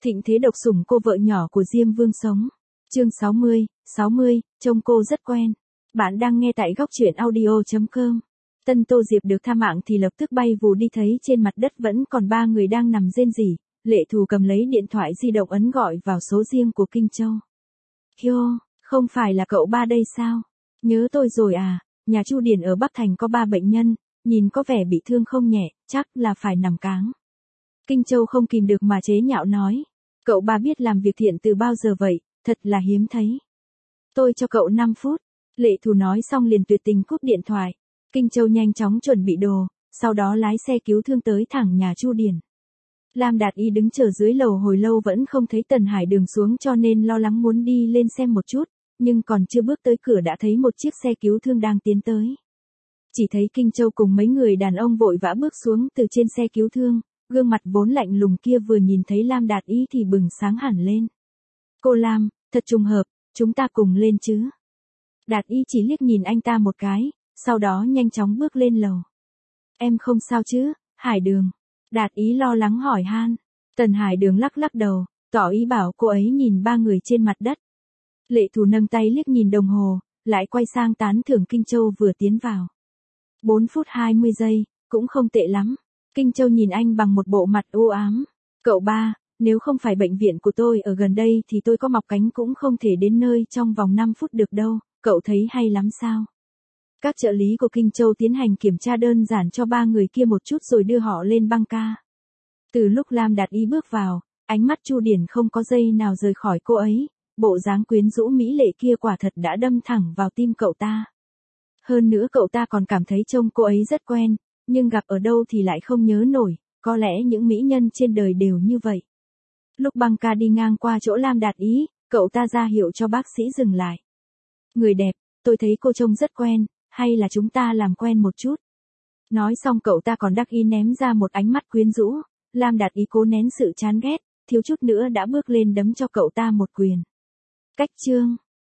Thịnh thế độc sủng cô vợ nhỏ của Diêm Vương sống. Chương 60, trông cô rất quen. Bạn đang nghe tại góc truyện audio.com. Tân Tô Diệp được tha mạng thì lập tức bay vù đi, thấy trên mặt đất vẫn còn 3 người đang nằm rên rỉ. Lệ Thù cầm lấy điện thoại di động ấn gọi vào số riêng của Kinh Châu. Hiô, không phải là cậu ba đây sao? Nhớ tôi rồi à? Nhà Chu Điển ở Bắc Thành có 3 bệnh nhân, nhìn có vẻ bị thương không nhẹ, chắc là phải nằm cáng. Kinh Châu không kìm được mà chế nhạo nói. Cậu ba biết làm việc thiện từ bao giờ vậy, thật là hiếm thấy. Tôi cho cậu 5 phút. Lệ Thù nói xong liền tuyệt tình cúp điện thoại. Kinh Châu nhanh chóng chuẩn bị đồ, sau đó lái xe cứu thương tới thẳng nhà Chu Điển. Lam Đạt Y đứng chờ dưới lầu hồi lâu vẫn không thấy Tần Hải Đường xuống, cho nên lo lắng muốn đi lên xem một chút, nhưng còn chưa bước tới cửa đã thấy một chiếc xe cứu thương đang tiến tới. Chỉ thấy Kinh Châu cùng mấy người đàn ông vội vã bước xuống từ trên xe cứu thương, gương mặt vốn lạnh lùng kia vừa nhìn thấy Lam Đạt Y thì bừng sáng hẳn lên. Cô Lam, thật trùng hợp, chúng ta cùng lên chứ. Đạt Y chỉ liếc nhìn anh ta một cái, sau đó nhanh chóng bước lên lầu. Em không sao chứ, Hải Đường? Đạt Ý lo lắng hỏi han. Tần Hải Đường lắc lắc đầu, tỏ ý bảo cô ấy nhìn 3 người trên mặt đất. Lệ Thù nâng tay liếc nhìn đồng hồ, lại quay sang tán thưởng Kinh Châu vừa tiến vào. 4 phút 20 giây, cũng không tệ lắm. Kinh Châu nhìn anh bằng một bộ mặt u ám. Cậu ba, nếu không phải bệnh viện của tôi ở gần đây thì tôi có mọc cánh cũng không thể đến nơi trong vòng 5 phút được đâu, cậu thấy hay lắm sao? Các trợ lý của Kinh Châu tiến hành kiểm tra đơn giản cho 3 người kia một chút rồi đưa họ lên băng ca. Từ lúc Lam Đạt Y bước vào, ánh mắt Chu Điển không có giây nào rời khỏi cô ấy, bộ dáng quyến rũ mỹ lệ kia quả thật đã đâm thẳng vào tim cậu ta. Hơn nữa cậu ta còn cảm thấy trông cô ấy rất quen, nhưng gặp ở đâu thì lại không nhớ nổi, có lẽ những mỹ nhân trên đời đều như vậy. Lúc băng ca đi ngang qua chỗ Lam Đạt Y, cậu ta ra hiệu cho bác sĩ dừng lại. Người đẹp, tôi thấy cô trông rất quen, hay là chúng ta làm quen một chút? Nói xong cậu ta còn đắc ý ném ra một ánh mắt quyến rũ. Lam Đạt Y cố nén sự chán ghét, thiếu chút nữa đã bước lên đấm cho cậu ta một quyền. Cách chương